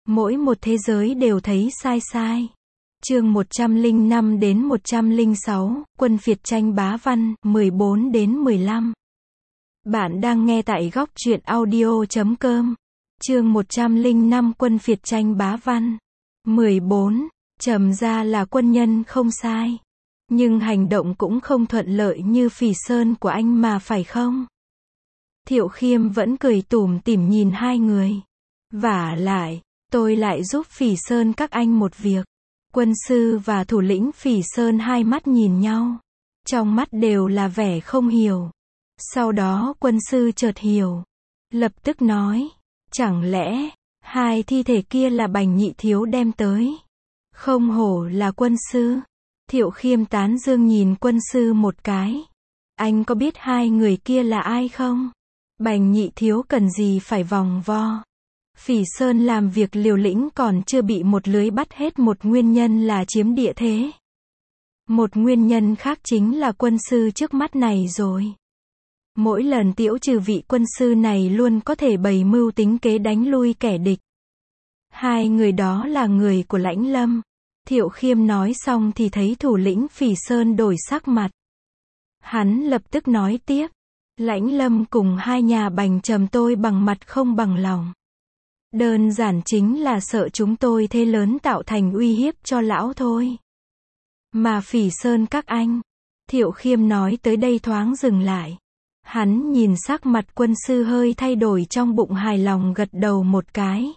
Mỗi một thế giới đều thấy sai sai. Chương 105 đến 106, Quân phiệt tranh bá văn, 14 đến 15. Bạn đang nghe tại góc truyện audio.com. Chương 105 Quân phiệt tranh bá văn. 14. Trầm ra là quân nhân không sai. Nhưng hành động cũng không thuận lợi như Phỉ Sơn của anh mà phải không? Thiệu Khiêm vẫn cười tủm tỉm nhìn hai người. Vả lại, tôi lại giúp Phỉ Sơn các anh một việc. Quân sư và thủ lĩnh Phỉ Sơn hai mắt nhìn nhau. Trong mắt đều là vẻ không hiểu. Sau đó quân sư chợt hiểu. Lập tức nói, chẳng lẽ, hai thi thể kia là Bành Nhị Thiếu đem tới? Không hổ là quân sư. Thiệu Khiêm tán dương nhìn quân sư một cái. Anh có biết hai người kia là ai không? Bành Nhị Thiếu cần gì phải vòng vo. Phỉ Sơn làm việc liều lĩnh còn chưa bị một lưới bắt hết, một nguyên nhân là chiếm địa thế. Một nguyên nhân khác chính là quân sư trước mắt này rồi. Mỗi lần tiễu trừ vị quân sư này luôn có thể bày mưu tính kế đánh lui kẻ địch. Hai người đó là người của Lãnh Lâm. Thiệu Khiêm nói xong thì thấy thủ lĩnh Phỉ Sơn đổi sắc mặt. Hắn lập tức nói tiếp. Lãnh Lâm cùng hai nhà Bành Trầm tôi bằng mặt không bằng lòng. Đơn giản chính là sợ chúng tôi thế lớn tạo thành uy hiếp cho lão thôi. Mà Phỉ Sơn các anh. Thiệu Khiêm nói tới đây thoáng dừng lại. Hắn nhìn sắc mặt quân sư hơi thay đổi, trong bụng hài lòng gật đầu một cái.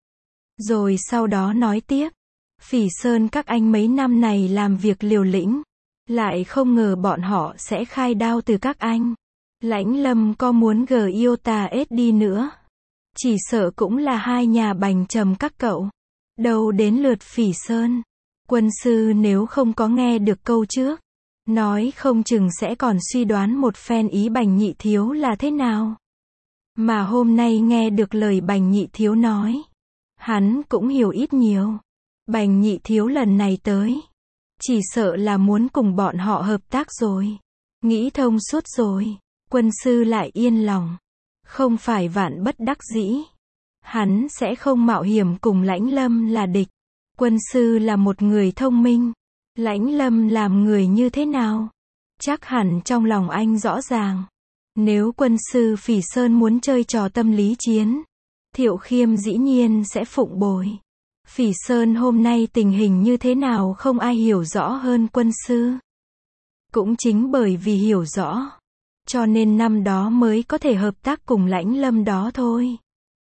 Rồi sau đó nói tiếp. Phỉ Sơn các anh mấy năm này làm việc liều lĩnh. Lại không ngờ bọn họ sẽ khai đao từ các anh. Lãnh Lâm có muốn Giota đi nữa. Chỉ sợ cũng là hai nhà Bành Trầm các cậu. Đâu đến lượt Phỉ Sơn. Quân sư nếu không có nghe được câu trước, nói không chừng sẽ còn suy đoán một phen ý Bành Nhị Thiếu là thế nào. Mà hôm nay nghe được lời Bành Nhị Thiếu nói, hắn cũng hiểu ít nhiều. Bành Nhị Thiếu lần này tới, chỉ sợ là muốn cùng bọn họ hợp tác rồi. Nghĩ thông suốt rồi, quân sư lại yên lòng. Không phải vạn bất đắc dĩ, hắn sẽ không mạo hiểm cùng Lãnh Lâm là địch. Quân sư là một người thông minh. Lãnh Lâm làm người như thế nào? Chắc hẳn trong lòng anh rõ ràng. Nếu quân sư Phỉ Sơn muốn chơi trò tâm lý chiến, Thiệu Khiêm dĩ nhiên sẽ phụng bồi. Phỉ Sơn hôm nay tình hình như thế nào không ai hiểu rõ hơn quân sư. Cũng chính bởi vì hiểu rõ, cho nên năm đó mới có thể hợp tác cùng Lãnh Lâm đó thôi.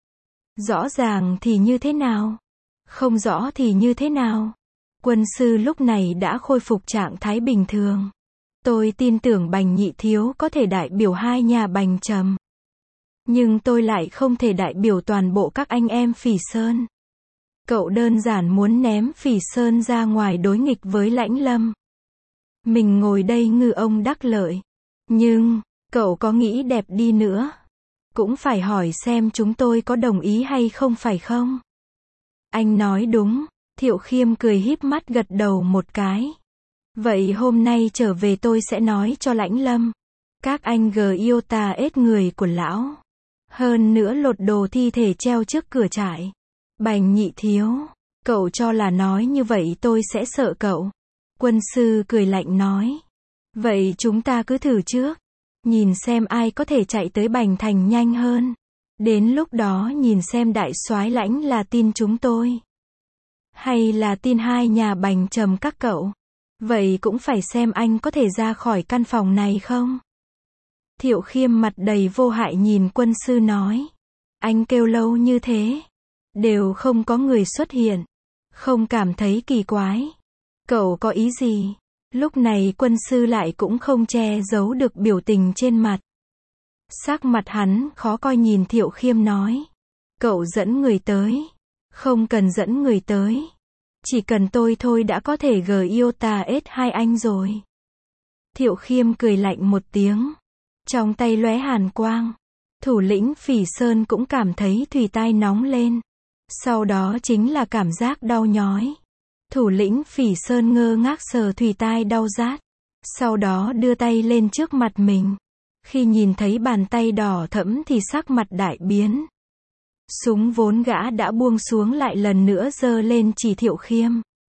Rõ ràng thì như thế nào? Không rõ thì như thế nào? Quân sư lúc này đã khôi phục trạng thái bình thường. Tôi tin tưởng Bành Nhị Thiếu có thể đại biểu hai nhà Bành Trầm. Nhưng tôi lại không thể đại biểu toàn bộ các anh em Phỉ Sơn. Cậu đơn giản muốn ném Phỉ Sơn ra ngoài đối nghịch với Lãnh Lâm. Mình ngồi đây ngư ông đắc lợi. Nhưng, cậu có nghĩ đẹp đi nữa, cũng phải hỏi xem chúng tôi có đồng ý hay không phải không? Anh nói đúng. Thiệu Khiêm cười híp mắt gật đầu một cái. Vậy hôm nay trở về tôi sẽ nói cho Lãnh Lâm. Các anh Giota người của lão. Hơn nữa lột đồ thi thể treo trước cửa trại. Bành Nhị Thiếu, cậu cho là nói như vậy tôi sẽ sợ cậu. Quân sư cười lạnh nói. Vậy chúng ta cứ thử trước. Nhìn xem ai có thể chạy tới Bành Thành nhanh hơn. Đến lúc đó nhìn xem đại soái Lãnh là tin chúng tôi, hay là tin hai nhà Bành Trầm các cậu. Vậy cũng phải xem anh có thể ra khỏi căn phòng này không? Thiệu Khiêm mặt đầy vô hại nhìn quân sư nói. Anh kêu lâu như thế, đều không có người xuất hiện. Không cảm thấy kỳ quái? Cậu có ý gì? Lúc này quân sư lại cũng không che giấu được biểu tình trên mặt. Sắc mặt hắn khó coi nhìn Thiệu Khiêm nói. Cậu dẫn người tới. Không cần dẫn người tới. Chỉ cần tôi thôi đã có thể Giota hai anh rồi. Thiệu Khiêm cười lạnh một tiếng. Trong tay lóe hàn quang. Thủ lĩnh Phỉ Sơn cũng cảm thấy thùy tai nóng lên. Sau đó chính là cảm giác đau nhói. Thủ lĩnh Phỉ Sơn ngơ ngác sờ thùy tai đau rát. Sau đó đưa tay lên trước mặt mình. Khi nhìn thấy bàn tay đỏ thẫm thì sắc mặt đại biến. Súng vốn gã đã buông xuống lại lần nữa giơ lên chỉ Thiệu Khiêm.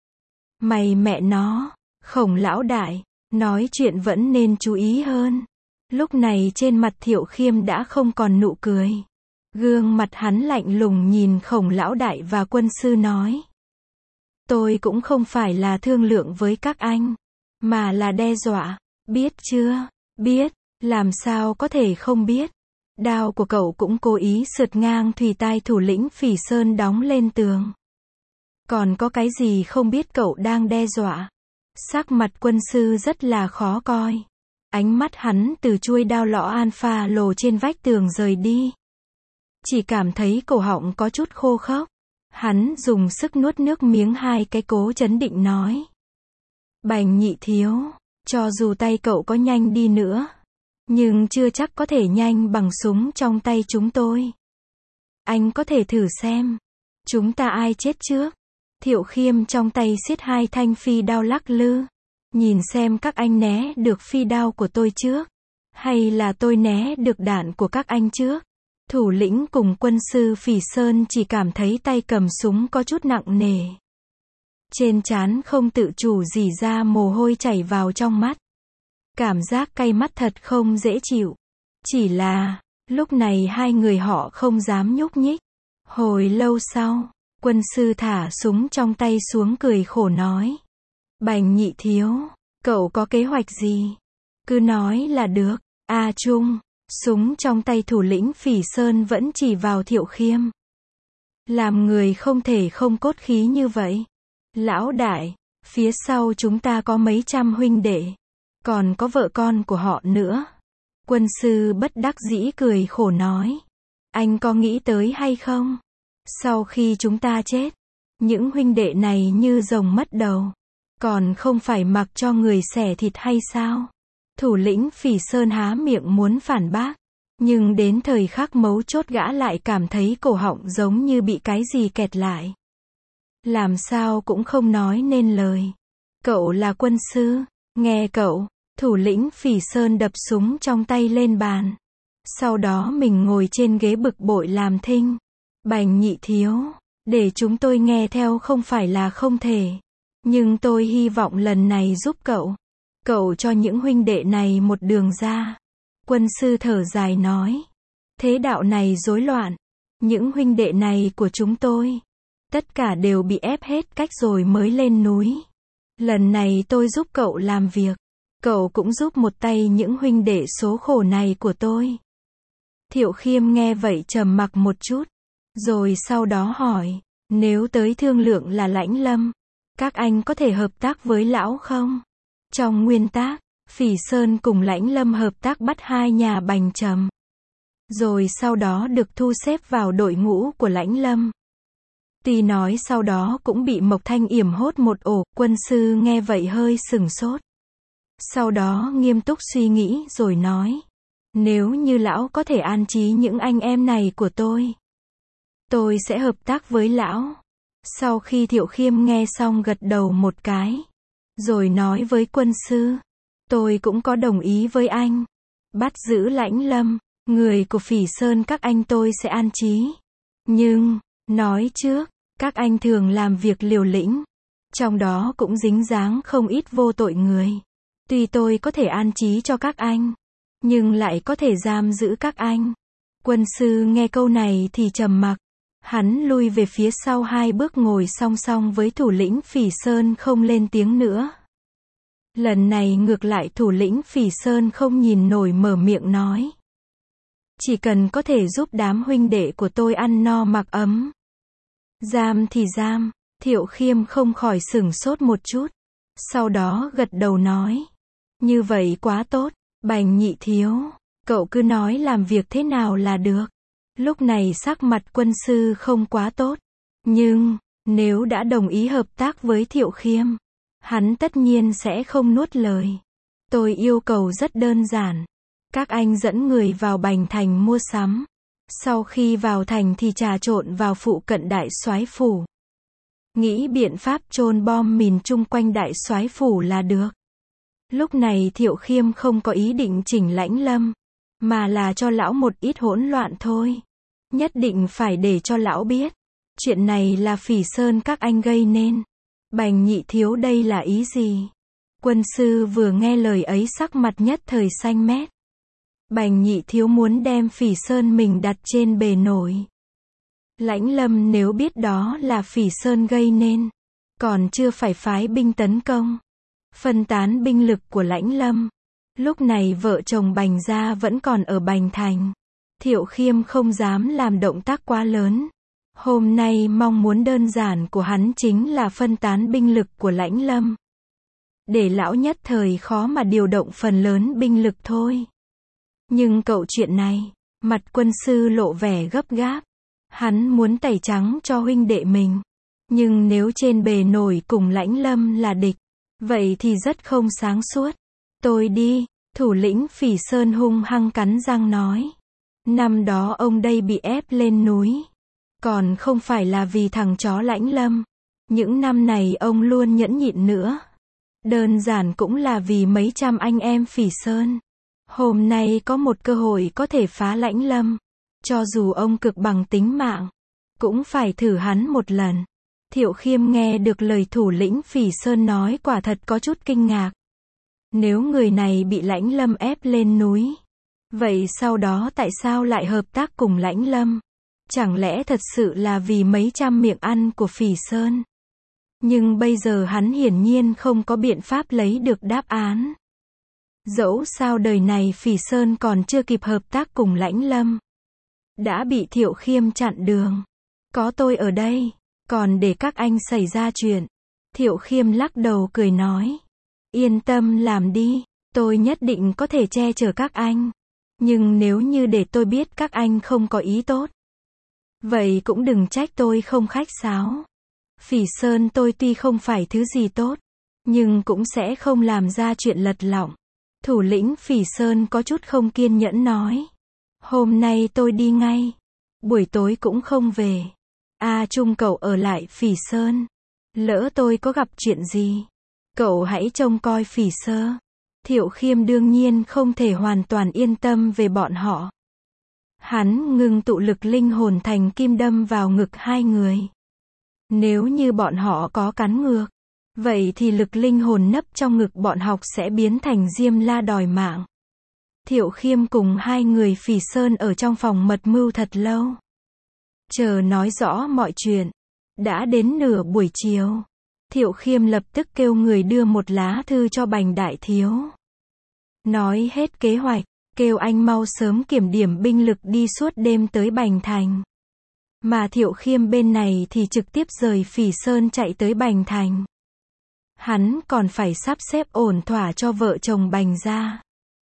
Mày mẹ nó, Khổng lão đại, nói chuyện vẫn nên chú ý hơn. Lúc này trên mặt Thiệu Khiêm đã không còn nụ cười. Gương mặt hắn lạnh lùng nhìn Khổng lão đại và quân sư nói. Tôi cũng không phải là thương lượng với các anh, mà là đe dọa, biết chưa? Biết, làm sao có thể không biết. Đao của cậu cũng cố ý sượt ngang thùy tai thủ lĩnh Phỉ Sơn đóng lên tường. Còn có cái gì không biết cậu đang đe dọa? Sắc mặt quân sư rất là khó coi. Ánh mắt hắn từ chuôi đao lõ alpha lồ trên vách tường rời đi. Chỉ cảm thấy cổ họng có chút khô khốc. Hắn dùng sức nuốt nước miếng hai cái cố trấn định nói. Bành Nhị thiếu, cho dù tay cậu có nhanh đi nữa, nhưng chưa chắc có thể nhanh bằng súng trong tay chúng tôi. Anh có thể thử xem. Chúng ta ai chết trước? Thiệu Khiêm trong tay siết hai thanh phi đao lắc lư. Nhìn xem các anh né được phi đao của tôi trước, hay là tôi né được đạn của các anh trước. Thủ lĩnh cùng quân sư Phỉ Sơn chỉ cảm thấy tay cầm súng có chút nặng nề. Trên trán không tự chủ rỉ ra mồ hôi chảy vào trong mắt. Cảm giác cay mắt thật không dễ chịu. Chỉ là, lúc này hai người họ không dám nhúc nhích. Hồi lâu sau, quân sư thả súng trong tay xuống cười khổ nói. Bành Nhị thiếu, cậu có kế hoạch gì? Cứ nói là được. A Trung, súng trong tay thủ lĩnh Phỉ Sơn vẫn chỉ vào Thiệu Khiêm. Làm người không thể không cốt khí như vậy. Lão đại, phía sau chúng ta có mấy trăm huynh đệ, còn có vợ con của họ nữa. Quân sư bất đắc dĩ cười khổ nói. Anh có nghĩ tới hay không? Sau khi chúng ta chết, những huynh đệ này như rồng mất đầu, còn không phải mặc cho người xẻ thịt hay sao? Thủ lĩnh Phỉ Sơn há miệng muốn phản bác, nhưng đến thời khắc mấu chốt gã lại cảm thấy cổ họng giống như bị cái gì kẹt lại. Làm sao cũng không nói nên lời. Cậu là quân sư, nghe cậu. Thủ lĩnh Phỉ Sơn đập súng trong tay lên bàn. Sau đó mình ngồi trên ghế bực bội làm thinh. Bành Nhị thiếu, để chúng tôi nghe theo không phải là không thể. Nhưng tôi hy vọng lần này giúp cậu. Cậu cho những huynh đệ này một đường ra. Quân sư thở dài nói. Thế đạo này rối loạn. Những huynh đệ này của chúng tôi, tất cả đều bị ép hết cách rồi mới lên núi. Lần này tôi giúp cậu làm việc. Cậu cũng giúp một tay những huynh đệ số khổ này của tôi. Thiệu Khiêm nghe vậy trầm mặc một chút. Rồi sau đó hỏi. Nếu tới thương lượng là Lãnh Lâm, các anh có thể hợp tác với lão không? Trong nguyên tắc, Phỉ Sơn cùng Lãnh Lâm hợp tác bắt hai nhà Bành Trầm. Rồi sau đó được thu xếp vào đội ngũ của Lãnh Lâm. Tuy nói sau đó cũng bị Mộc Thanh yểm hốt một ổ, quân sư nghe vậy hơi sửng sốt. Sau đó nghiêm túc suy nghĩ rồi nói. Nếu như lão có thể an trí những anh em này của tôi sẽ hợp tác với lão. Sau khi Thiệu Khiêm nghe xong gật đầu một cái. Rồi nói với quân sư. Tôi cũng có đồng ý với anh. Bắt giữ Lãnh Lâm, người của Phỉ Sơn các anh tôi sẽ an trí. Nhưng, nói trước, các anh thường làm việc liều lĩnh. Trong đó cũng dính dáng không ít vô tội người. Tuy tôi có thể an trí cho các anh, nhưng lại có thể giam giữ các anh. Quân sư nghe câu này thì trầm mặc. Hắn lui về phía sau hai bước ngồi song song với thủ lĩnh Phỉ Sơn không lên tiếng nữa. Lần này ngược lại thủ lĩnh Phỉ Sơn không nhìn nổi mở miệng nói. Chỉ cần có thể giúp đám huynh đệ của tôi ăn no mặc ấm. Giam thì giam. Thiệu Khiêm không khỏi sửng sốt một chút. Sau đó gật đầu nói. Như vậy quá tốt. Bành Nhị thiếu, cậu cứ nói làm việc thế nào là được. Lúc này sắc mặt quân sư không quá tốt. Nhưng, nếu đã đồng ý hợp tác với Thiệu Khiêm, hắn tất nhiên sẽ không nuốt lời. Tôi yêu cầu rất đơn giản. Các anh dẫn người vào Bành Thành mua sắm. Sau khi vào thành thì trà trộn vào phụ cận Đại Soái phủ. Nghĩ biện pháp chôn bom mìn chung quanh Đại Soái phủ là được. Lúc này Thiệu Khiêm không có ý định chỉnh Lãnh Lâm, mà là cho lão một ít hỗn loạn thôi. Nhất định phải để cho lão biết. Chuyện này là Phỉ Sơn các anh gây nên. Bành nhị thiếu đây là ý gì? Quân sư vừa nghe lời ấy sắc mặt nhất thời xanh mét. Bành nhị thiếu muốn đem Phỉ Sơn mình đặt trên bề nổi. Lãnh Lâm nếu biết đó là Phỉ Sơn gây nên, còn chưa phải phái binh tấn công, phân tán binh lực của Lãnh Lâm. Lúc này vợ chồng Bành gia vẫn còn ở Bành Thành. Thiệu Khiêm không dám làm động tác quá lớn. Hôm nay mong muốn đơn giản của hắn chính là phân tán binh lực của Lãnh Lâm. Để lão nhất thời khó mà điều động phần lớn binh lực thôi. Nhưng cậu chuyện này, mặt quân sư lộ vẻ gấp gáp. Hắn muốn tẩy trắng cho huynh đệ mình. Nhưng nếu trên bề nổi cùng Lãnh Lâm là địch, vậy thì rất không sáng suốt. Tôi đi, thủ lĩnh Phỉ Sơn hung hăng cắn răng nói. Năm đó ông đây bị ép lên núi. Còn không phải là vì thằng chó Lãnh Lâm. Những năm này ông luôn nhẫn nhịn nữa. Đơn giản cũng là vì mấy trăm anh em Phỉ Sơn. Hôm nay có một cơ hội có thể phá Lãnh Lâm. Cho dù ông cực bằng tính mạng, cũng phải thử hắn một lần. Thiệu Khiêm nghe được lời thủ lĩnh Phỉ Sơn nói quả thật có chút kinh ngạc. Nếu người này bị Lãnh Lâm ép lên núi, vậy sau đó tại sao lại hợp tác cùng Lãnh Lâm? Chẳng lẽ thật sự là vì mấy trăm miệng ăn của Phỉ Sơn? Nhưng bây giờ hắn hiển nhiên không có biện pháp lấy được đáp án. Dẫu sao đời này Phỉ Sơn còn chưa kịp hợp tác cùng Lãnh Lâm, đã bị Thiệu Khiêm chặn đường. Có tôi ở đây, còn để các anh xảy ra chuyện. Thiệu Khiêm lắc đầu cười nói. Yên tâm làm đi, tôi nhất định có thể che chở các anh. Nhưng nếu như để tôi biết các anh không có ý tốt, vậy cũng đừng trách tôi không khách sáo. Phỉ Sơn tôi tuy không phải thứ gì tốt, nhưng cũng sẽ không làm ra chuyện lật lọng. Thủ lĩnh Phỉ Sơn có chút không kiên nhẫn nói. Hôm nay tôi đi ngay. Buổi tối cũng không về. Trung cậu ở lại Phỉ Sơn. Lỡ tôi có gặp chuyện gì, cậu hãy trông coi Phỉ Sơ. Thiệu Khiêm đương nhiên không thể hoàn toàn yên tâm về bọn họ. Hắn ngưng tụ lực linh hồn thành kim đâm vào ngực hai người. Nếu như bọn họ có cắn ngược, vậy thì lực linh hồn nấp trong ngực bọn họ sẽ biến thành diêm la đòi mạng. Thiệu Khiêm cùng hai người Phỉ Sơn ở trong phòng mật mưu thật lâu. Chờ nói rõ mọi chuyện. Đã đến nửa buổi chiều. Thiệu Khiêm lập tức kêu người đưa một lá thư cho Bành đại thiếu. Nói hết kế hoạch, kêu anh mau sớm kiểm điểm binh lực đi suốt đêm tới Bành Thành. Mà Thiệu Khiêm bên này thì trực tiếp rời Phỉ Sơn chạy tới Bành Thành. Hắn còn phải sắp xếp ổn thỏa cho vợ chồng Bành gia.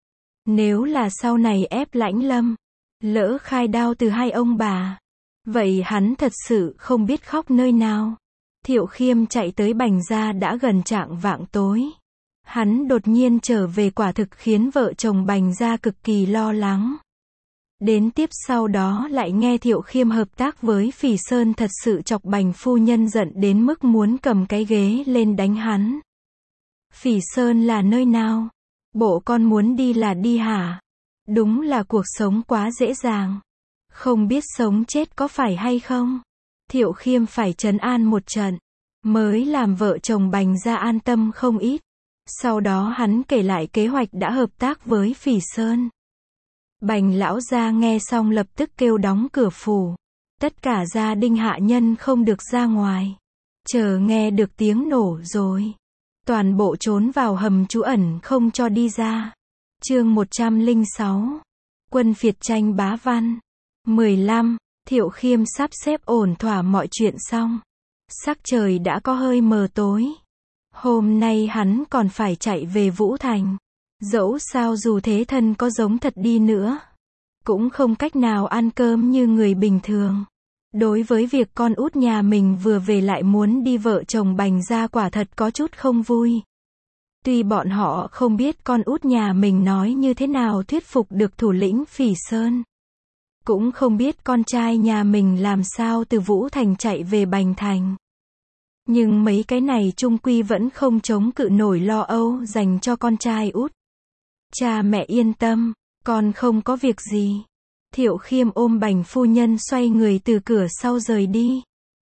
Nếu là sau này ép Lãnh Lâm, lỡ khai đao từ hai ông bà, vậy hắn thật sự không biết khóc nơi nào. Thiệu Khiêm chạy tới Bành gia đã gần chạng vạng tối. Hắn đột nhiên trở về quả thực khiến vợ chồng Bành gia cực kỳ lo lắng. Đến tiếp sau đó lại nghe Thiệu Khiêm hợp tác với Phỉ Sơn thật sự chọc Bành phu nhân giận đến mức muốn cầm cái ghế lên đánh hắn. Phỉ Sơn là nơi nào? Bộ con muốn đi là đi hả? Đúng là cuộc sống quá dễ dàng. Không biết sống chết có phải hay không? Thiệu Khiêm phải trấn an một trận, mới làm vợ chồng Bành gia an tâm không ít. Sau đó hắn kể lại kế hoạch đã hợp tác với Phỉ Sơn. Bành lão gia nghe xong lập tức kêu đóng cửa phủ. Tất cả gia đình hạ nhân không được ra ngoài. Chờ nghe được tiếng nổ rồi, toàn bộ trốn vào hầm trú ẩn không cho đi ra. Chương 106. Quân phiệt tranh bá văn. 15. Thiệu Khiêm sắp xếp ổn thỏa mọi chuyện xong. Sắc trời đã có hơi mờ tối. Hôm nay hắn còn phải chạy về Vũ Thành. Dẫu sao dù thế thân có giống thật đi nữa, cũng không cách nào ăn cơm như người bình thường. Đối với việc con út nhà mình vừa về lại muốn đi, vợ chồng Bành gia quả thật có chút không vui. Tuy bọn họ không biết con út nhà mình nói như thế nào thuyết phục được thủ lĩnh Phỉ Sơn, cũng không biết con trai nhà mình làm sao từ Vũ Thành chạy về Bành Thành. Nhưng mấy cái này chung quy vẫn không chống cự nổi lo âu dành cho con trai út. Cha mẹ yên tâm, con không có việc gì. Thiệu Khiêm ôm Bành phu nhân xoay người từ cửa sau rời đi.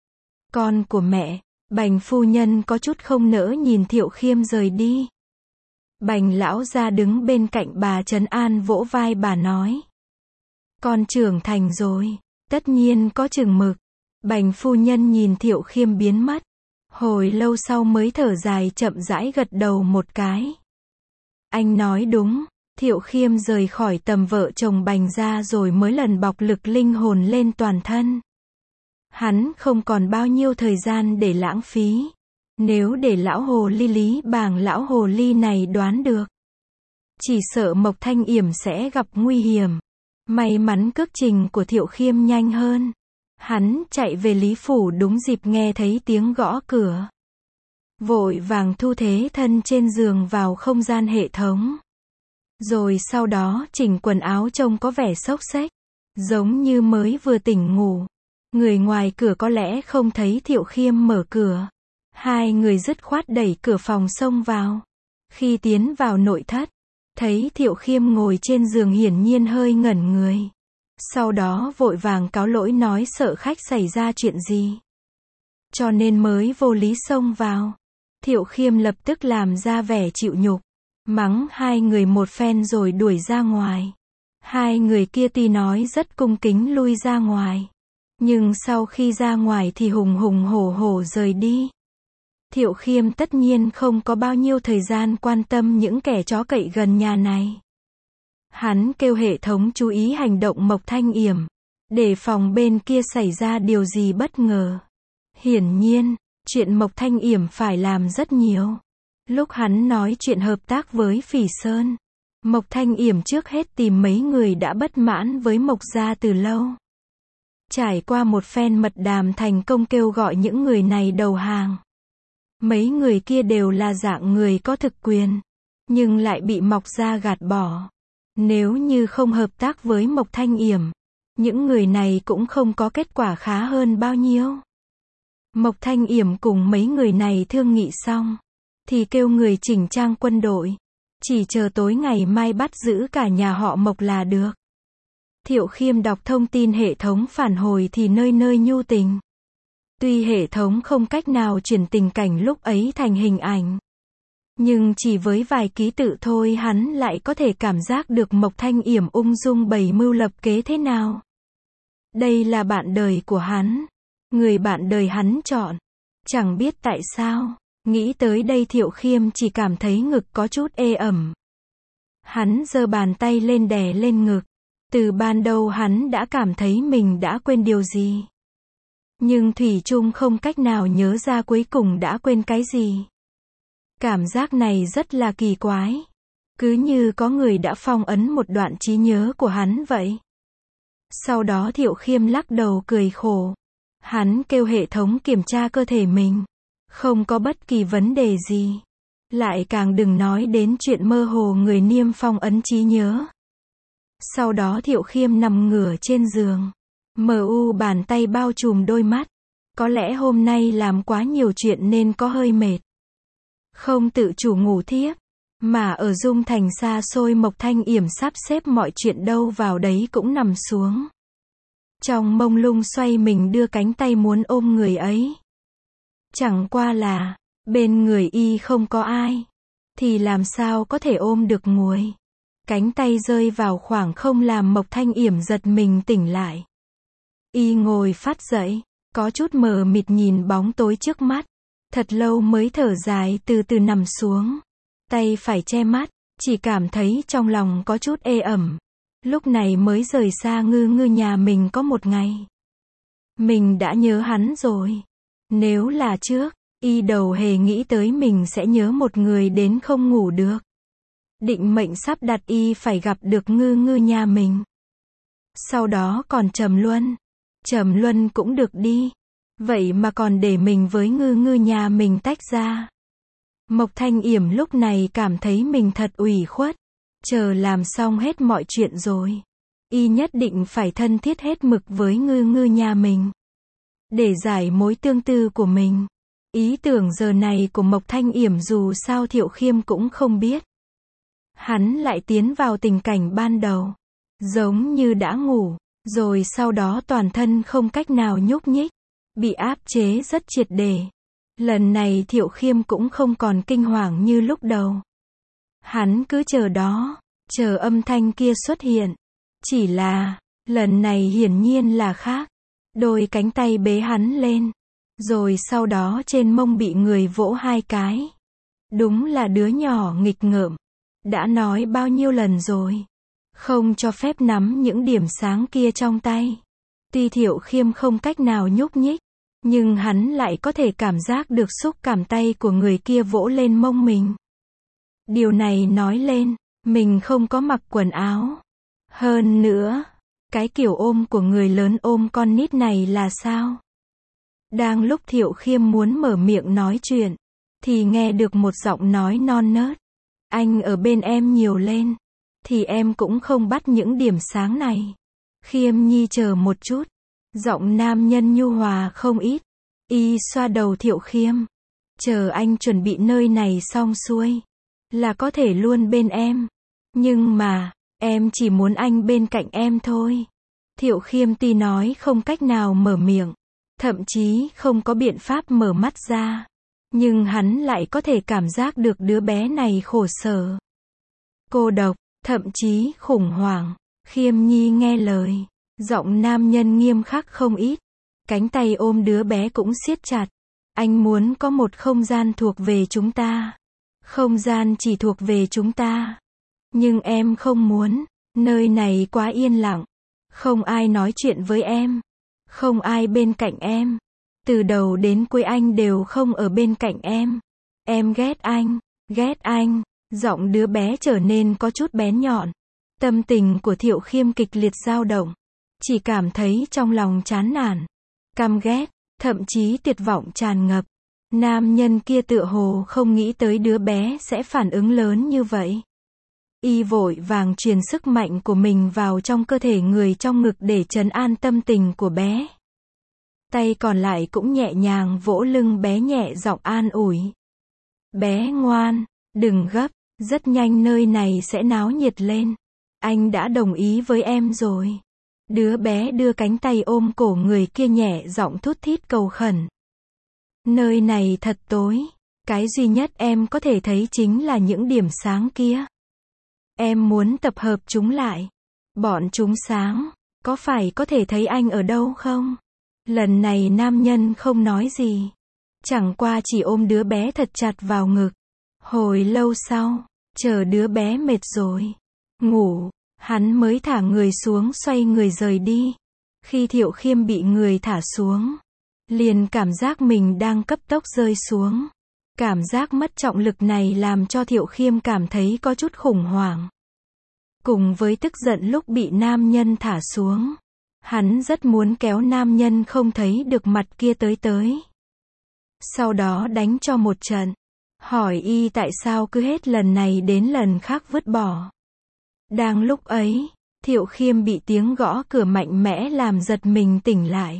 Con của mẹ, Bành phu nhân có chút không nỡ nhìn Thiệu Khiêm rời đi. Bành lão gia đứng bên cạnh bà trấn an vỗ vai bà nói. Con trưởng thành rồi, tất nhiên có chừng mực. Bành phu nhân nhìn Thiệu Khiêm biến mất. Hồi lâu sau mới thở dài chậm rãi gật đầu một cái. Anh nói đúng, Thiệu Khiêm rời khỏi tầm vợ chồng Bành gia rồi mới lần bọc lực linh hồn lên toàn thân. Hắn không còn bao nhiêu thời gian để lãng phí. Nếu để lão hồ ly Lý Bàng lão hồ ly này đoán được, chỉ sợ Mộc Thanh Yểm sẽ gặp nguy hiểm. May mắn cước trình của Thiệu Khiêm nhanh hơn. Hắn chạy về Lý Phủ đúng dịp nghe thấy tiếng gõ cửa. Vội vàng thu thế thân trên giường vào không gian hệ thống. Rồi sau đó chỉnh quần áo trông có vẻ xốc xếch, giống như mới vừa tỉnh ngủ. Người ngoài cửa có lẽ không thấy Thiệu Khiêm mở cửa. Hai người dứt khoát đẩy cửa phòng xông vào. Khi tiến vào nội thất, thấy Thiệu Khiêm ngồi trên giường hiển nhiên hơi ngẩn người. Sau đó vội vàng cáo lỗi nói sợ khách xảy ra chuyện gì, cho nên mới vô lý xông vào. Thiệu Khiêm lập tức làm ra vẻ chịu nhục, mắng hai người một phen rồi đuổi ra ngoài. Hai người kia tuy nói rất cung kính lui ra ngoài, nhưng sau khi ra ngoài thì hùng hùng hổ hổ rời đi. Thiệu Khiêm tất nhiên không có bao nhiêu thời gian quan tâm những kẻ chó cậy gần nhà này. Hắn kêu hệ thống chú ý hành động Mộc Thanh Yểm, để phòng bên kia xảy ra điều gì bất ngờ. Hiển nhiên, chuyện Mộc Thanh Yểm phải làm rất nhiều. Lúc hắn nói chuyện hợp tác với Phỉ Sơn, Mộc Thanh Yểm trước hết tìm mấy người đã bất mãn với Mộc gia từ lâu. Trải qua một phen mật đàm thành công kêu gọi những người này đầu hàng. Mấy người kia đều là dạng người có thực quyền, nhưng lại bị Mộc gia gạt bỏ. Nếu như không hợp tác với Mộc Thanh Yểm, những người này cũng không có kết quả khá hơn bao nhiêu. Mộc Thanh Yểm cùng mấy người này thương nghị xong, thì kêu người chỉnh trang quân đội, chỉ chờ tối ngày mai bắt giữ cả nhà họ Mộc là được. Thiệu Khiêm đọc thông tin hệ thống phản hồi thì nơi nơi nhu tình. Tuy hệ thống không cách nào chuyển tình cảnh lúc ấy thành hình ảnh, nhưng chỉ với vài ký tự thôi hắn lại có thể cảm giác được Mộc Thanh Yểm ung dung bày mưu lập kế thế nào. Đây là bạn đời của hắn, người bạn đời hắn chọn. Chẳng biết tại sao, nghĩ tới đây Thiệu Khiêm chỉ cảm thấy ngực có chút ê ẩm. Hắn giơ bàn tay lên đè lên ngực. Từ ban đầu hắn đã cảm thấy mình đã quên điều gì, nhưng thủy chung không cách nào nhớ ra cuối cùng đã quên cái gì. Cảm giác này rất là kỳ quái, cứ như có người đã phong ấn một đoạn trí nhớ của hắn vậy. Sau đó Thiệu Khiêm lắc đầu cười khổ. Hắn kêu hệ thống kiểm tra cơ thể mình, không có bất kỳ vấn đề gì. Lại càng đừng nói đến chuyện mơ hồ người niêm phong ấn trí nhớ. Sau đó Thiệu Khiêm nằm ngửa trên giường, mờ u bàn tay bao trùm đôi mắt. Có lẽ hôm nay làm quá nhiều chuyện nên có hơi mệt, không tự chủ ngủ thiếp. Mà ở Dung Thành xa xôi Mộc Thanh Yểm sắp xếp mọi chuyện đâu vào đấy cũng nằm xuống. Trong mông lung xoay mình đưa cánh tay muốn ôm người ấy. Chẳng qua là, bên người y không có ai, thì làm sao có thể ôm được nguội. Cánh tay rơi vào khoảng không làm Mộc Thanh Yểm giật mình tỉnh lại. Y ngồi phát dậy, có chút mờ mịt nhìn bóng tối trước mắt. Thật lâu mới thở dài từ từ nằm xuống. Tay phải che mắt, chỉ cảm thấy trong lòng có chút ê ẩm. Lúc này mới rời xa Ngư Ngư nhà mình có một ngày. Mình đã nhớ hắn rồi. Nếu là trước, y đầu hề nghĩ tới mình sẽ nhớ một người đến không ngủ được. Định mệnh sắp đặt y phải gặp được Ngư Ngư nhà mình. Sau đó còn Trầm Luân. Trầm Luân cũng được đi. Vậy mà còn để mình với Ngư Ngư nhà mình tách ra. Mộc Thanh Yểm lúc này cảm thấy mình thật ủy khuất. Chờ làm xong hết mọi chuyện rồi, y nhất định phải thân thiết hết mực với Ngư Ngư nhà mình, để giải mối tương tư của mình. Ý tưởng giờ này của Mộc Thanh Yểm dù sao Thiệu Khiêm cũng không biết. Hắn lại tiến vào tình cảnh ban đầu. giống như đã ngủ, rồi sau đó toàn thân không cách nào nhúc nhích, bị áp chế rất triệt để. Lần này Thiệu Khiêm cũng không còn kinh hoàng như lúc đầu. Hắn cứ chờ đó, chờ âm thanh kia xuất hiện. Chỉ là, lần này hiển nhiên là khác. Đôi cánh tay bế hắn lên, rồi sau đó trên mông bị người vỗ 2 cái. Đúng là đứa nhỏ nghịch ngợm. Đã nói bao nhiêu lần rồi, không cho phép nắm những điểm sáng kia trong tay. Tuy Thiệu Khiêm không cách nào nhúc nhích, nhưng hắn lại có thể cảm giác được xúc cảm tay của người kia vỗ lên mông mình. Điều này nói lên, mình không có mặc quần áo. Hơn nữa, cái kiểu ôm của người lớn ôm con nít này là sao? Đang lúc Thiệu Khiêm muốn mở miệng nói chuyện, thì nghe được một giọng nói non nớt. Anh ở bên em nhiều lên, thì em cũng không bắt những điểm sáng này. Khiêm nhi chờ một chút. Giọng nam nhân nhu hòa không ít. Y xoa đầu Thiệu Khiêm. Chờ anh chuẩn bị nơi này xong xuôi, là có thể luôn bên em. Nhưng mà, em chỉ muốn anh bên cạnh em thôi. Thiệu Khiêm tuy nói không cách nào mở miệng, thậm chí không có biện pháp mở mắt ra, nhưng hắn lại có thể cảm giác được đứa bé này khổ sở, cô độc, thậm chí khủng hoảng. Khiêm nhi nghe lời. Giọng nam nhân nghiêm khắc không ít. Cánh tay ôm đứa bé cũng siết chặt. Anh muốn có một không gian thuộc về chúng ta. Không gian chỉ thuộc về chúng ta. Nhưng em không muốn. Nơi này quá yên lặng. Không ai nói chuyện với em. Không ai bên cạnh em. Từ đầu đến cuối anh đều không ở bên cạnh em. Em ghét anh. Ghét anh. Giọng đứa bé trở nên có chút bén nhọn. Tâm tình của Thiệu Khiêm kịch liệt dao động. Chỉ cảm thấy trong lòng chán nản, căm ghét, thậm chí tuyệt vọng tràn ngập. Nam nhân kia tựa hồ không nghĩ tới đứa bé sẽ phản ứng lớn như vậy. Y vội vàng truyền sức mạnh của mình vào trong cơ thể người trong ngực để trấn an tâm tình của bé. Tay còn lại cũng nhẹ nhàng vỗ lưng bé nhẹ giọng an ủi. Bé ngoan, đừng gấp, rất nhanh nơi này sẽ náo nhiệt lên. Anh đã đồng ý với em rồi. Đứa bé đưa cánh tay ôm cổ người kia nhẹ giọng thút thít cầu khẩn. Nơi này thật tối. Cái duy nhất em có thể thấy chính là những điểm sáng kia. Em muốn tập hợp chúng lại. Bọn chúng sáng. Có phải có thể thấy anh ở đâu không? Lần này nam nhân không nói gì. Chẳng qua chỉ ôm đứa bé thật chặt vào ngực. Hồi lâu sau, chờ đứa bé mệt rồi, ngủ, hắn mới thả người xuống xoay người rời đi. Khi Thiệu Khiêm bị người thả xuống, liền cảm giác mình đang cấp tốc rơi xuống. Cảm giác mất trọng lực này làm cho Thiệu Khiêm cảm thấy có chút khủng hoảng. Cùng với tức giận lúc bị nam nhân thả xuống, hắn rất muốn kéo nam nhân không thấy được mặt kia tới. Sau đó đánh cho một trận. Hỏi y tại sao cứ hết lần này đến lần khác vứt bỏ. Đang lúc ấy, Thiệu Khiêm bị tiếng gõ cửa mạnh mẽ làm giật mình tỉnh lại.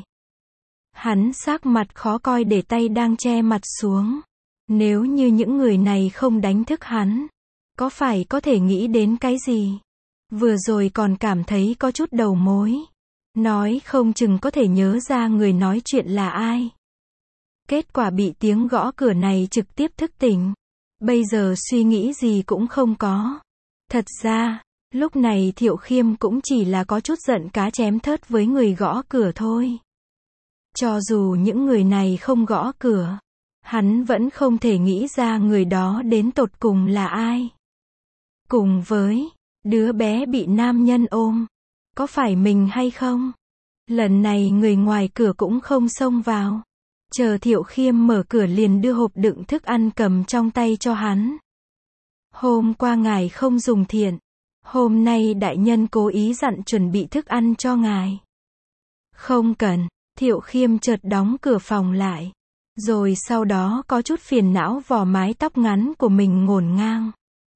Hắn sắc mặt khó coi để tay đang che mặt xuống. Nếu như những người này không đánh thức hắn, có phải có thể nghĩ đến cái gì? Vừa rồi còn cảm thấy có chút đầu mối. Nói không chừng có thể nhớ ra người nói chuyện là ai. Kết quả bị tiếng gõ cửa này trực tiếp thức tỉnh. Bây giờ suy nghĩ gì cũng không có. Thật ra, lúc này Thiệu Khiêm cũng chỉ là có chút giận cá chém thớt với người gõ cửa thôi. Cho dù những người này không gõ cửa, hắn vẫn không thể nghĩ ra người đó đến tột cùng là ai. Cùng với đứa bé bị nam nhân ôm, có phải mình hay không? Lần này người ngoài cửa cũng không xông vào. Chờ Thiệu Khiêm mở cửa liền đưa hộp đựng thức ăn cầm trong tay cho hắn. Hôm qua ngài không dùng thiện. Hôm nay đại nhân cố ý dặn chuẩn bị thức ăn cho ngài. Không cần. Thiệu Khiêm chợt đóng cửa phòng lại. Rồi sau đó có chút phiền não vò mái tóc ngắn của mình ngổn ngang.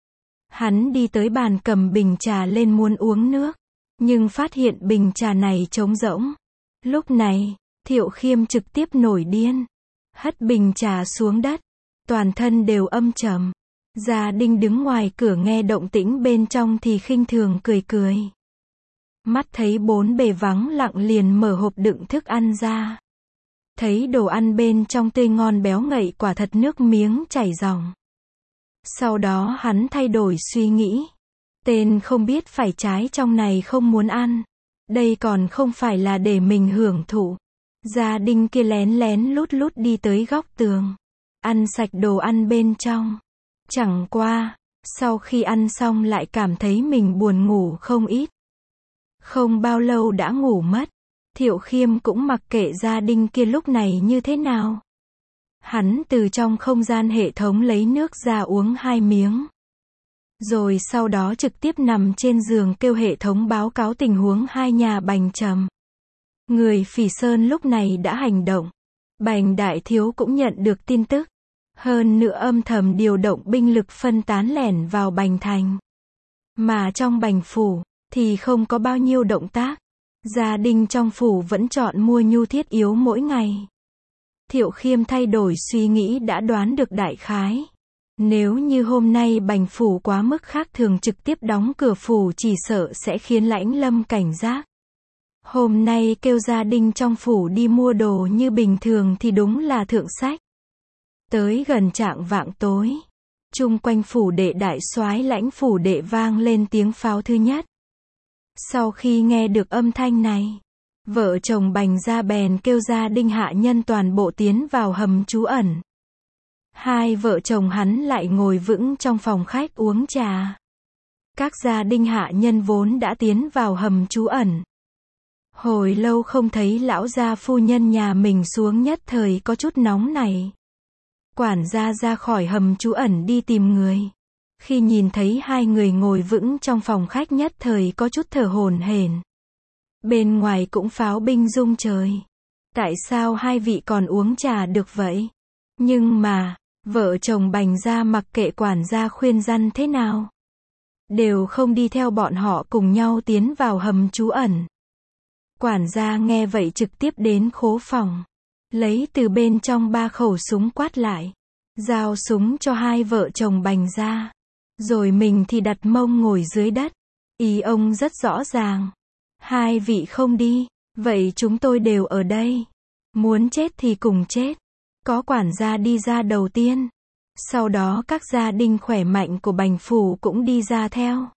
Hắn đi tới bàn cầm bình trà lên muốn uống nước. Nhưng phát hiện bình trà này trống rỗng. Lúc này, Thiệu Khiêm trực tiếp nổi điên. Hất bình trà xuống đất. Toàn thân đều âm trầm. Gia Đinh đứng ngoài cửa nghe động tĩnh bên trong thì khinh thường cười. Mắt thấy bốn bề vắng lặng liền mở hộp đựng thức ăn ra. Thấy đồ ăn bên trong tươi ngon béo ngậy, quả thật nước miếng chảy ròng. Sau đó hắn thay đổi suy nghĩ. Tên không biết phải trái trong này không muốn ăn. Đây còn không phải là để mình hưởng thụ. Gia đình kia lén lén lút lút đi tới góc tường. Ăn sạch đồ ăn bên trong. Chẳng qua, sau khi ăn xong lại cảm thấy mình buồn ngủ không ít. Không bao lâu đã ngủ mất. Thiệu Khiêm cũng mặc kệ gia đình kia lúc này như thế nào. Hắn từ trong không gian hệ thống lấy nước ra uống 2 miếng. Rồi sau đó trực tiếp nằm trên giường kêu hệ thống báo cáo tình huống hai nhà Bành Trầm. Người Phỉ Sơn lúc này đã hành động. Bành Đại Thiếu cũng nhận được tin tức. Hơn nữa âm thầm điều động binh lực phân tán lẻn vào Bành Thành. Mà trong Bành Phủ, thì không có bao nhiêu động tác. Gia đình trong phủ vẫn chọn mua nhu thiết yếu mỗi ngày. Thiệu Khiêm thay đổi suy nghĩ đã đoán được đại khái. Nếu như hôm nay Bành Phủ quá mức khác thường trực tiếp đóng cửa phủ chỉ sợ sẽ khiến Lãnh Lâm cảnh giác. Hôm nay kêu gia đình trong phủ đi mua đồ như bình thường thì đúng là thượng sách. Tới gần chạng vạng tối, chung quanh phủ đệ đại soái Lãnh phủ đệ vang lên tiếng pháo thứ nhất. Sau khi nghe được âm thanh này, vợ chồng Bành gia bèn kêu gia đình hạ nhân toàn bộ tiến vào hầm trú ẩn. Hai vợ chồng hắn lại ngồi vững trong phòng khách uống trà. Các gia đình hạ nhân vốn đã tiến vào hầm trú ẩn. Hồi lâu không thấy lão gia phu nhân nhà mình xuống nhất thời có chút nóng này. Quản gia ra khỏi hầm trú ẩn đi tìm người. Khi nhìn thấy hai người ngồi vững trong phòng khách nhất thời có chút thở hổn hển. Bên ngoài cũng pháo binh rung trời. Tại sao hai vị còn uống trà được vậy? Nhưng mà, vợ chồng Bành gia mặc kệ quản gia khuyên răn thế nào, đều không đi theo bọn họ cùng nhau tiến vào hầm trú ẩn. Quản gia nghe vậy trực tiếp đến khố phòng, lấy từ bên trong 3 khẩu súng quát lại, giao súng cho hai vợ chồng Bành gia. Rồi mình thì đặt mông ngồi dưới đất. Ý ông rất rõ ràng. Hai vị không đi, vậy chúng tôi đều ở đây. Muốn chết thì cùng chết. Có quản gia đi ra đầu tiên. Sau đó các gia đình khỏe mạnh của Bành Phủ cũng đi ra theo.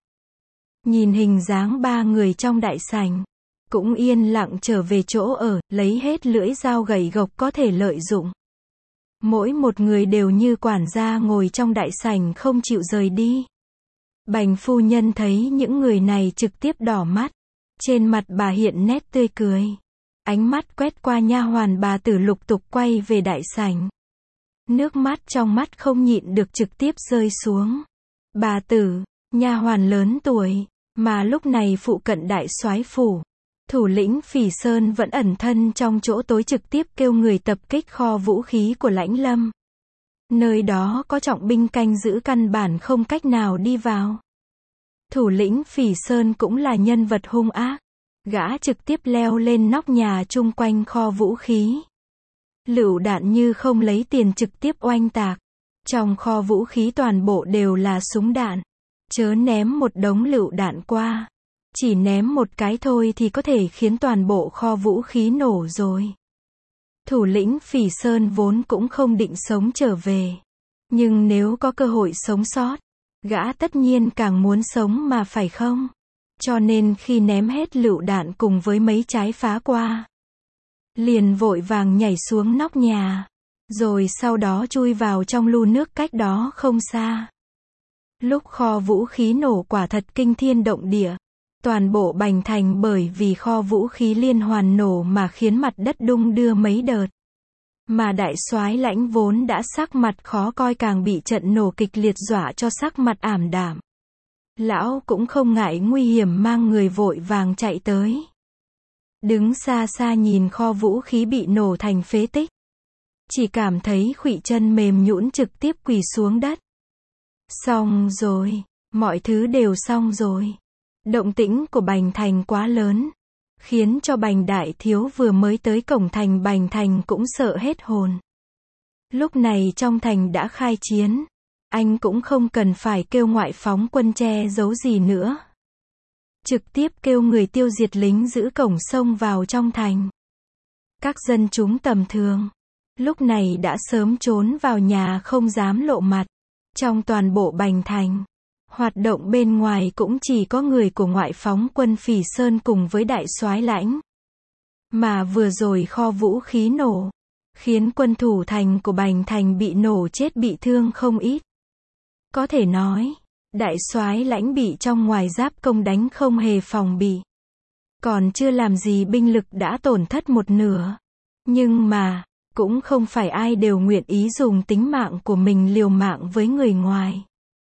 Nhìn hình dáng 3 người trong đại sảnh, cũng yên lặng trở về chỗ ở, lấy hết lưỡi dao gậy gộc có thể lợi dụng. Mỗi một người đều như quản gia ngồi trong đại sảnh không chịu rời đi. Bành phu nhân thấy những người này trực tiếp đỏ mắt. Trên mặt bà hiện nét tươi cười. Ánh mắt quét qua nha hoàn bà Tử lục tục quay về đại sảnh. Nước mắt trong mắt không nhịn được trực tiếp rơi xuống. Bà Tử, nha hoàn lớn tuổi, mà lúc này phụ cận đại soái phủ. Thủ lĩnh Phỉ Sơn vẫn ẩn thân trong chỗ tối trực tiếp kêu người tập kích kho vũ khí của Lãnh Lâm. Nơi đó có trọng binh canh giữ căn bản không cách nào đi vào. Thủ lĩnh Phỉ Sơn cũng là nhân vật hung ác. Gã trực tiếp leo lên nóc nhà chung quanh kho vũ khí. Lựu đạn như không lấy tiền trực tiếp oanh tạc. Trong kho vũ khí toàn bộ đều là súng đạn. Chớ ném một đống lựu đạn qua. Chỉ ném một cái thôi thì có thể khiến toàn bộ kho vũ khí nổ rồi. Thủ lĩnh Phỉ Sơn vốn cũng không định sống trở về. Nhưng nếu có cơ hội sống sót, gã tất nhiên càng muốn sống mà phải không? Cho nên khi ném hết lựu đạn cùng với mấy trái phá qua, liền vội vàng nhảy xuống nóc nhà. Rồi sau đó chui vào trong lu nước cách đó không xa. Lúc kho vũ khí nổ quả thật kinh thiên động địa. Toàn bộ Bành Thành bởi vì kho vũ khí liên hoàn nổ mà khiến mặt đất đung đưa mấy đợt. Mà đại soái Lãnh vốn đã sắc mặt khó coi càng bị trận nổ kịch liệt dọa cho sắc mặt ảm đạm. Lão cũng không ngại nguy hiểm mang người vội vàng chạy tới. Đứng xa xa nhìn kho vũ khí bị nổ thành phế tích. Chỉ cảm thấy khuỵu chân mềm nhũn trực tiếp quỳ xuống đất. Xong rồi, mọi thứ đều xong rồi. Động tĩnh của Bành Thành quá lớn, khiến cho Bành Đại Thiếu vừa mới tới cổng thành Bành Thành cũng sợ hết hồn. Lúc này trong thành đã khai chiến, anh cũng không cần phải kêu ngoại phóng quân che giấu gì nữa. trực tiếp kêu người tiêu diệt lính giữ cổng sông vào trong thành. Các dân chúng tầm thường, lúc này đã sớm trốn vào nhà không dám lộ mặt. Trong toàn bộ Bành Thành, hoạt động bên ngoài cũng chỉ có người của ngoại phóng quân Phỉ Sơn cùng với đại soái Lãnh. Mà vừa rồi kho vũ khí nổ, khiến quân thủ thành của Bành Thành bị nổ chết bị thương không ít. Có thể nói, đại soái Lãnh bị trong ngoài giáp công đánh không hề phòng bị. Còn chưa làm gì binh lực đã tổn thất một nửa. Nhưng mà, cũng không phải ai đều nguyện ý dùng tính mạng của mình liều mạng với người ngoài.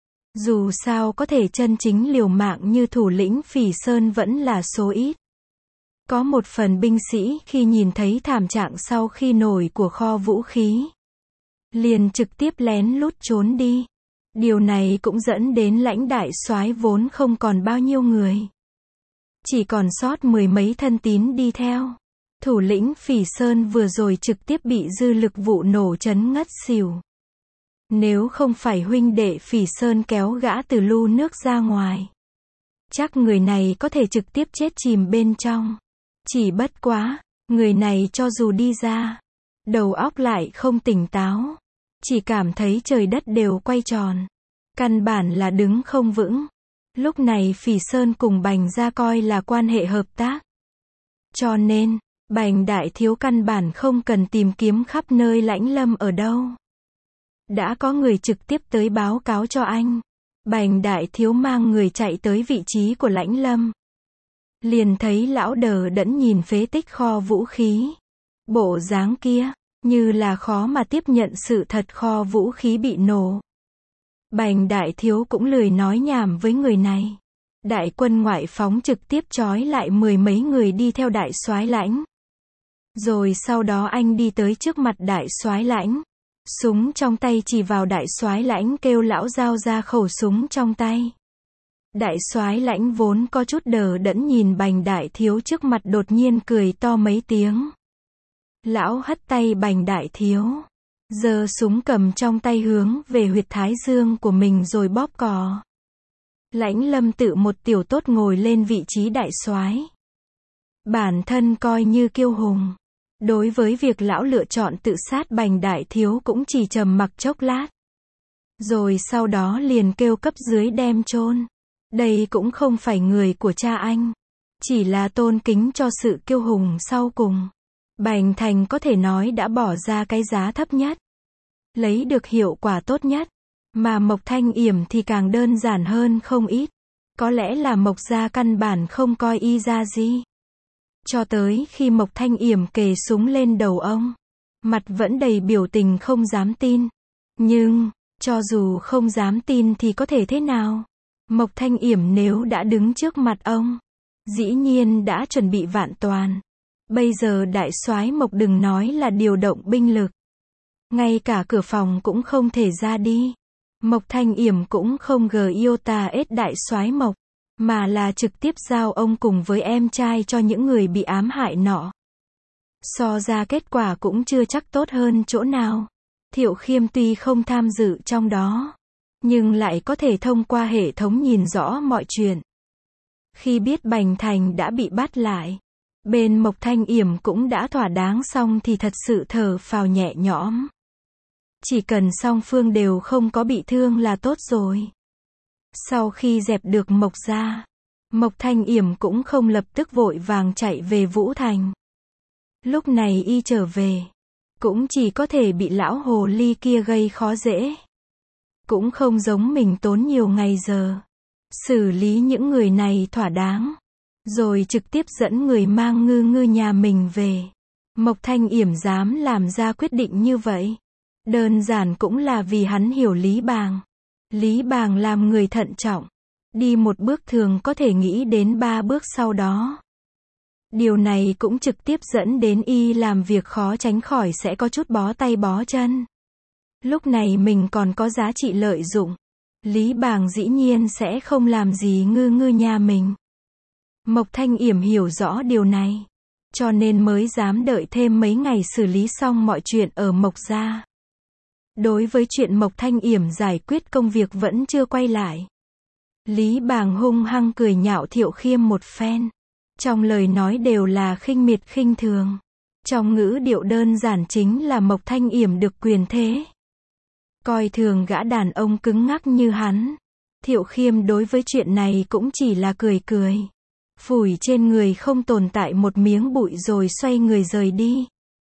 Dù sao có thể chân chính liều mạng như thủ lĩnh Phỉ Sơn vẫn là số ít. Có một phần binh sĩ khi nhìn thấy thảm trạng sau khi nổi của kho vũ khí, liền trực tiếp lén lút trốn đi. Điều này cũng dẫn đến Lãnh đại soái vốn không còn bao nhiêu người. Chỉ còn sót mười mấy thân tín đi theo. Thủ lĩnh Phỉ Sơn vừa rồi trực tiếp bị dư lực vụ nổ chấn ngất xỉu. Nếu không phải huynh đệ Phỉ Sơn kéo gã từ lu nước ra ngoài, chắc người này có thể trực tiếp chết chìm bên trong. Chỉ bất quá, người này cho dù đi ra, đầu óc lại không tỉnh táo. Chỉ cảm thấy trời đất đều quay tròn. Căn bản là đứng không vững. Lúc này Phỉ Sơn cùng Bành gia coi là quan hệ hợp tác. Cho nên, Bành đại thiếu căn bản không cần tìm kiếm khắp nơi Lãnh Lâm ở đâu. Đã có người trực tiếp tới báo cáo cho anh. Bành đại thiếu mang người chạy tới vị trí của Lãnh Lâm. Liền thấy lão đờ đẫn nhìn phế tích kho vũ khí. Bộ dáng kia, như là khó mà tiếp nhận sự thật kho vũ khí bị nổ. Bành đại thiếu cũng lười nói nhảm với người này. Đại quân ngoại phóng trực tiếp trói lại mười mấy người đi theo đại soái Lãnh. Rồi sau đó anh đi tới trước mặt đại soái Lãnh. Súng trong tay chỉ vào đại soái Lãnh kêu lão giao ra khẩu súng trong tay. Đại soái Lãnh vốn có chút đờ đẫn nhìn Bành đại thiếu trước mặt đột nhiên cười to mấy tiếng. Lão hất tay Bành đại thiếu, giơ súng cầm trong tay hướng về huyệt thái dương của mình rồi bóp cò. Lãnh Lâm tự một tiểu tốt ngồi lên vị trí đại soái. Bản thân coi như kiêu hùng. Đối với việc lão lựa chọn tự sát Bành đại thiếu cũng chỉ trầm mặc chốc lát. Rồi sau đó liền kêu cấp dưới đem chôn. Đây cũng không phải người của cha anh. Chỉ là tôn kính cho sự kiêu hùng sau cùng. Bành Thành có thể nói đã bỏ ra cái giá thấp nhất. Lấy được hiệu quả tốt nhất. Mà Mộc Thanh Yểm thì càng đơn giản hơn không ít. Có lẽ là Mộc gia căn bản không coi y ra gì. Cho tới khi Mộc Thanh Yểm kề súng lên đầu ông. Mặt vẫn đầy biểu tình không dám tin. Nhưng, cho dù không dám tin thì có thể thế nào? Mộc Thanh Yểm nếu đã đứng trước mặt ông, dĩ nhiên đã chuẩn bị vạn toàn. Bây giờ đại soái Mộc đừng nói là điều động binh lực. Ngay cả cửa phòng cũng không thể ra đi. Mộc Thanh Yểm cũng không iota ết đại soái Mộc, mà là trực tiếp giao ông cùng với em trai cho những người bị ám hại nọ. So ra kết quả cũng chưa chắc tốt hơn chỗ nào. Thiệu Khiêm tuy không tham dự trong đó, nhưng lại có thể thông qua hệ thống nhìn rõ mọi chuyện. Khi biết Bành Thành đã bị bắt lại, bên Mộc Thanh Yểm cũng đã thỏa đáng xong thì thật sự thở phào nhẹ nhõm. Chỉ cần song phương đều không có bị thương là tốt rồi. Sau khi dẹp được Mộc gia, Mộc Thanh Yểm cũng không lập tức vội vàng chạy về Vũ Thành. Lúc này y trở về, cũng chỉ có thể bị lão hồ ly kia gây khó dễ. Cũng không giống mình tốn nhiều ngày giờ. Xử lý những người này thỏa đáng. Rồi trực tiếp dẫn người mang ngư nhà mình về. Mộc Thanh Yểm dám làm ra quyết định như vậy. Đơn giản cũng là vì hắn hiểu Lý Bàng. Lý Bàng làm người thận trọng. Đi một bước thường có thể nghĩ đến 3 bước sau đó. Điều này cũng trực tiếp dẫn đến y làm việc khó tránh khỏi sẽ có chút bó tay bó chân. Lúc này mình còn có giá trị lợi dụng. Lý Bàng dĩ nhiên sẽ không làm gì ngư nhà mình. Mộc Thanh Yểm hiểu rõ điều này. Cho nên mới dám đợi thêm mấy ngày xử lý xong mọi chuyện ở Mộc gia. Đối với chuyện Mộc Thanh Yểm giải quyết công việc vẫn chưa quay lại. Lý Bàng hung hăng cười nhạo Thiệu Khiêm một phen. Trong lời nói đều là khinh miệt khinh thường. Trong ngữ điệu đơn giản chính là Mộc Thanh Yểm được quyền thế. Coi thường gã đàn ông cứng ngắc như hắn. Thiệu Khiêm đối với chuyện này cũng chỉ là cười cười. Phủi trên người không tồn tại một miếng bụi rồi xoay người rời đi.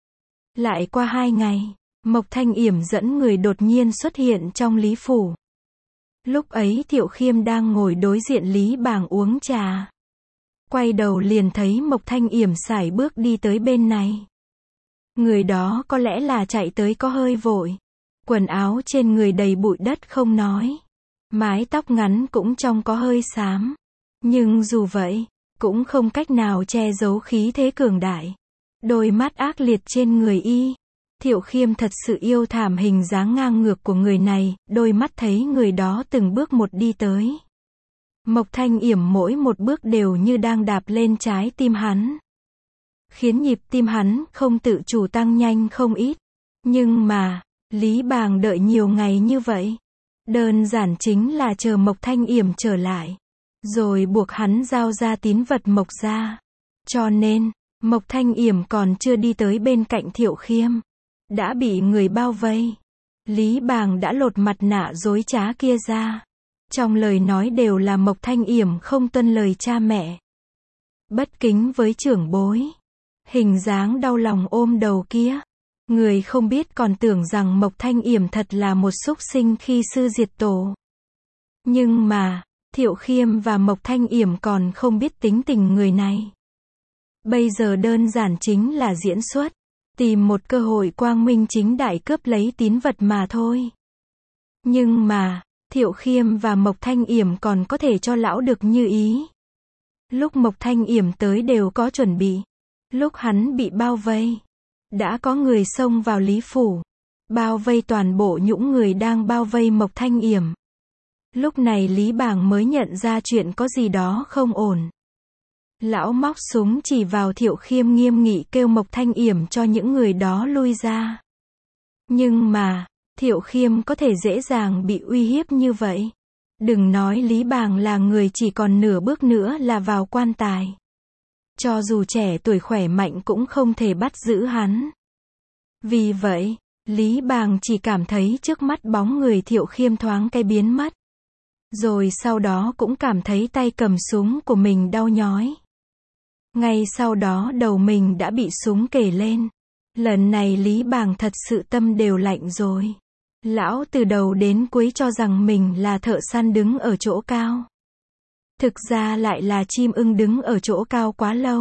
Lại qua 2 ngày, Mộc Thanh Yểm dẫn người đột nhiên xuất hiện trong Lý Phủ. Lúc ấy Thiệu Khiêm đang ngồi đối diện Lý Bàng uống trà. Quay đầu liền thấy Mộc Thanh Yểm sải bước đi tới bên này. Người đó có lẽ là chạy tới có hơi vội. Quần áo trên người đầy bụi đất không nói. Mái tóc ngắn cũng trông có hơi xám. Nhưng dù vậy, cũng không cách nào che giấu khí thế cường đại. Đôi mắt ác liệt trên người y. Thiệu Khiêm thật sự yêu thảm hình dáng ngang ngược của người này, đôi mắt thấy người đó từng bước một đi tới. Mộc Thanh Yểm mỗi một bước đều như đang đạp lên trái tim hắn. Khiến nhịp tim hắn không tự chủ tăng nhanh không ít. Nhưng mà, Lý Bàng đợi nhiều ngày như vậy. Đơn giản chính là chờ Mộc Thanh Yểm trở lại. Rồi buộc hắn giao ra tín vật Mộc gia. Cho nên, Mộc Thanh Yểm còn chưa đi tới bên cạnh Thiệu Khiêm. Đã bị người bao vây. Lý Bàng đã lột mặt nạ dối trá kia ra. Trong lời nói đều là Mộc Thanh Yểm không tuân lời cha mẹ. Bất kính với trưởng bối. Hình dáng đau lòng ôm đầu kia. Người không biết còn tưởng rằng Mộc Thanh Yểm thật là một súc sinh khi sư diệt tổ. Nhưng mà, Thiệu Khiêm và Mộc Thanh Yểm còn không biết tính tình người này. Bây giờ đơn giản chính là diễn xuất. Tìm một cơ hội quang minh chính đại cướp lấy tín vật mà thôi. Nhưng mà, Thiệu Khiêm và Mộc Thanh Yểm còn có thể cho lão được như ý. Lúc Mộc Thanh Yểm tới đều có chuẩn bị. Lúc hắn bị bao vây, đã có người xông vào Lý Phủ. Bao vây toàn bộ những người đang bao vây Mộc Thanh Yểm. Lúc này Lý Bàng mới nhận ra chuyện có gì đó không ổn. Lão móc súng chỉ vào Thiệu Khiêm nghiêm nghị kêu Mộc Thanh Yểm cho những người đó lui ra. Nhưng mà, Thiệu Khiêm có thể dễ dàng bị uy hiếp như vậy. Đừng nói Lý Bàng là người chỉ còn nửa bước nữa là vào quan tài. Cho dù trẻ tuổi khỏe mạnh cũng không thể bắt giữ hắn. Vì vậy, Lý Bàng chỉ cảm thấy trước mắt bóng người Thiệu Khiêm thoáng cái biến mất. Rồi sau đó cũng cảm thấy tay cầm súng của mình đau nhói. Ngay sau đó đầu mình đã bị súng kề lên. Lần này Lý Bàng thật sự tâm đều lạnh rồi. Lão từ đầu đến cuối cho rằng mình là thợ săn đứng ở chỗ cao. Thực ra lại là chim ưng đứng ở chỗ cao quá lâu.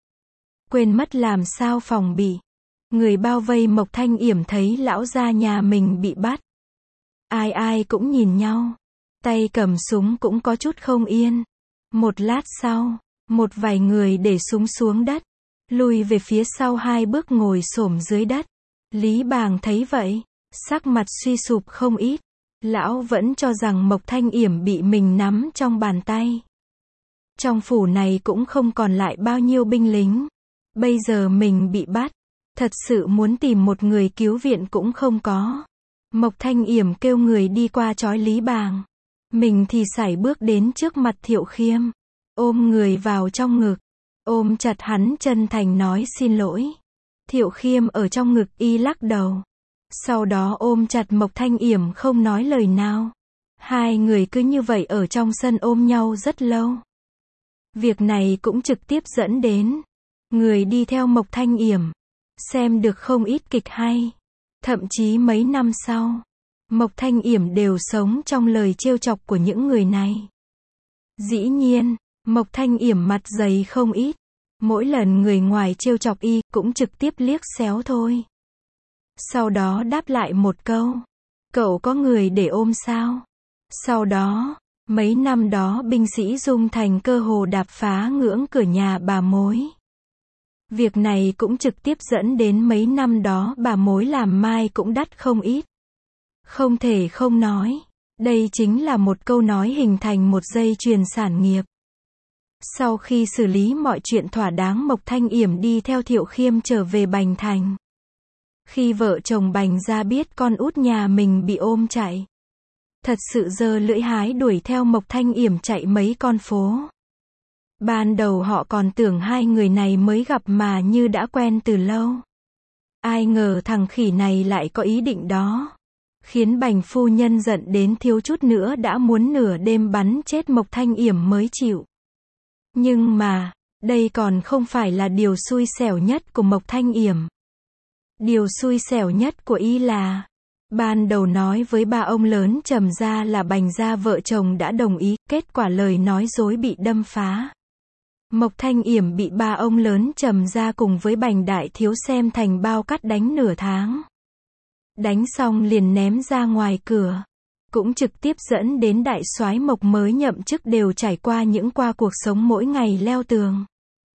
Quên mất làm sao phòng bị. Người bao vây Mộc Thanh Yểm thấy lão gia nhà mình bị bắt. Ai ai cũng nhìn nhau. Tay cầm súng cũng có chút không yên. Một lát sau, một vài người để súng xuống đất. Lùi về phía sau 2 bước ngồi xổm dưới đất. Lý Bàng thấy vậy, sắc mặt suy sụp không ít. Lão vẫn cho rằng Mộc Thanh Yểm bị mình nắm trong bàn tay. Trong phủ này cũng không còn lại bao nhiêu binh lính. Bây giờ mình bị bắt. Thật sự muốn tìm một người cứu viện cũng không có. Mộc Thanh Yểm kêu người đi qua trói Lý Bàng. Mình thì sải bước đến trước mặt Thiệu Khiêm. Ôm người vào trong ngực. Ôm chặt hắn chân thành nói xin lỗi. Thiệu Khiêm ở trong ngực y lắc đầu. Sau đó ôm chặt Mộc Thanh Yểm không nói lời nào. 2 người cứ như vậy ở trong sân ôm nhau rất lâu. Việc này cũng trực tiếp dẫn đến người đi theo Mộc Thanh Yểm. Xem được không ít kịch hay. Thậm chí mấy năm sau, Mộc Thanh Yểm đều sống trong lời trêu chọc của những người này. Dĩ nhiên, Mộc Thanh Yểm mặt dày không ít. Mỗi lần người ngoài trêu chọc y, cũng trực tiếp liếc xéo thôi. Sau đó đáp lại một câu. Cậu có người để ôm sao? Sau đó, mấy năm đó binh sĩ Dung Thành cơ hồ đạp phá ngưỡng cửa nhà bà mối. Việc này cũng trực tiếp dẫn đến mấy năm đó bà mối làm mai cũng đắt không ít. Không thể không nói. Đây chính là một câu nói hình thành một dây chuyền sản nghiệp. Sau khi xử lý mọi chuyện thỏa đáng, Mộc Thanh Yểm đi theo Thiệu Khiêm trở về Bành Thành. Khi vợ chồng Bành gia biết con út nhà mình bị ôm chạy, thật sự giơ lưỡi hái đuổi theo Mộc Thanh Yểm chạy mấy con phố. Ban đầu họ còn tưởng hai người này mới gặp mà như đã quen từ lâu. Ai ngờ thằng khỉ này lại có ý định đó. Khiến Bành phu nhân giận đến thiếu chút nữa đã muốn nửa đêm bắn chết Mộc Thanh Yểm mới chịu. Nhưng mà, đây còn không phải là điều xui xẻo nhất của Mộc Thanh Yểm. Điều xui xẻo nhất của y là, ban đầu nói với ba ông lớn Trầm gia là Bành gia vợ chồng đã đồng ý, kết quả lời nói dối bị đâm phá. Mộc Thanh Yểm bị ba ông lớn Trầm gia cùng với Bành đại thiếu xem thành bao cắt đánh nửa tháng. Đánh xong liền ném ra ngoài cửa. Cũng trực tiếp dẫn đến đại soái Mộc mới nhậm chức đều trải qua những qua cuộc sống mỗi ngày leo tường.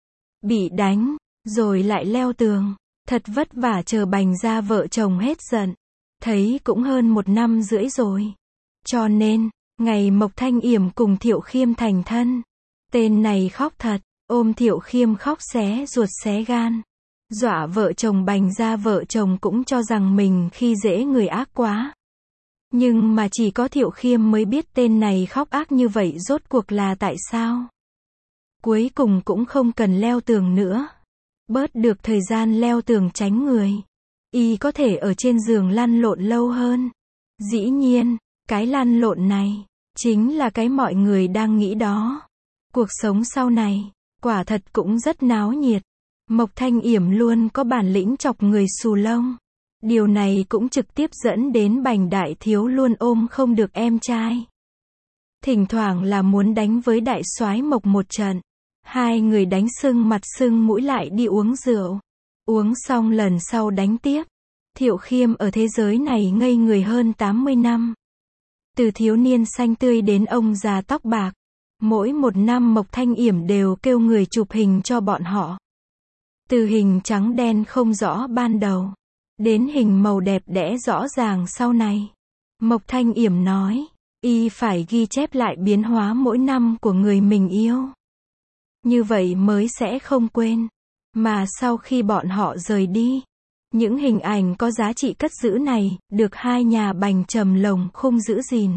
Bị đánh, rồi lại leo tường. Thật vất vả chờ Bành gia vợ chồng hết giận. Thấy cũng hơn 1 năm rưỡi rồi. Cho nên, ngày Mộc Thanh Yểm cùng Thiệu Khiêm thành thân. Tên này khóc thật, ôm Thiệu Khiêm khóc xé ruột xé gan. Dọa vợ chồng Bành gia vợ chồng cũng cho rằng mình khi dễ người ác quá. Nhưng mà chỉ có Thiệu Khiêm mới biết tên này khóc ác như vậy rốt cuộc là tại sao. Cuối cùng cũng không cần leo tường nữa. Bớt được thời gian leo tường tránh người. Y có thể ở trên giường lăn lộn lâu hơn. Dĩ nhiên, cái lăn lộn này, chính là cái mọi người đang nghĩ đó. Cuộc sống sau này, quả thật cũng rất náo nhiệt. Mộc Thanh Yểm luôn có bản lĩnh chọc người xù lông. Điều này cũng trực tiếp dẫn đến Bành đại thiếu luôn ôm không được em trai. Thỉnh thoảng là muốn đánh với đại soái Mộc một trận. Hai người đánh sưng mặt sưng mũi lại đi uống rượu. Uống xong lần sau đánh tiếp. Thiệu Khiêm ở thế giới này ngây người hơn 80 năm. Từ thiếu niên xanh tươi đến ông già tóc bạc. Mỗi 1 năm Mộc Thanh Yểm đều kêu người chụp hình cho bọn họ. Từ hình trắng đen không rõ ban đầu, đến hình màu đẹp đẽ rõ ràng sau này. Mộc Thanh Yểm nói, y phải ghi chép lại biến hóa mỗi năm của người mình yêu. Như vậy mới sẽ không quên. Mà sau khi bọn họ rời đi, những hình ảnh có giá trị cất giữ này, được hai nhà Bành Trầm lồng khung giữ gìn.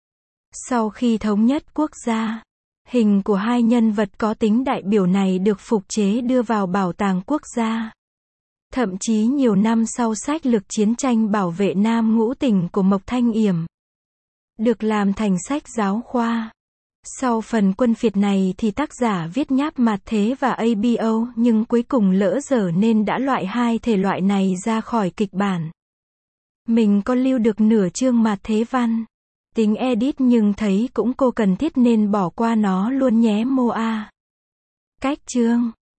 Sau khi thống nhất quốc gia, hình của hai nhân vật có tính đại biểu này được phục chế đưa vào bảo tàng quốc gia. Thậm chí nhiều năm sau sách lược chiến tranh bảo vệ Nam Ngũ Tỉnh của Mộc Thanh Yểm được làm thành sách giáo khoa. Sau phần quân phiệt này thì tác giả viết nháp Mạt Thế và ABO nhưng cuối cùng lỡ dở nên đã loại hai thể loại này ra khỏi kịch bản. Mình có lưu được nửa chương Mạt Thế văn. Tính edit nhưng thấy cũng cô cần thiết nên bỏ qua nó luôn nhé Moa. Cách chương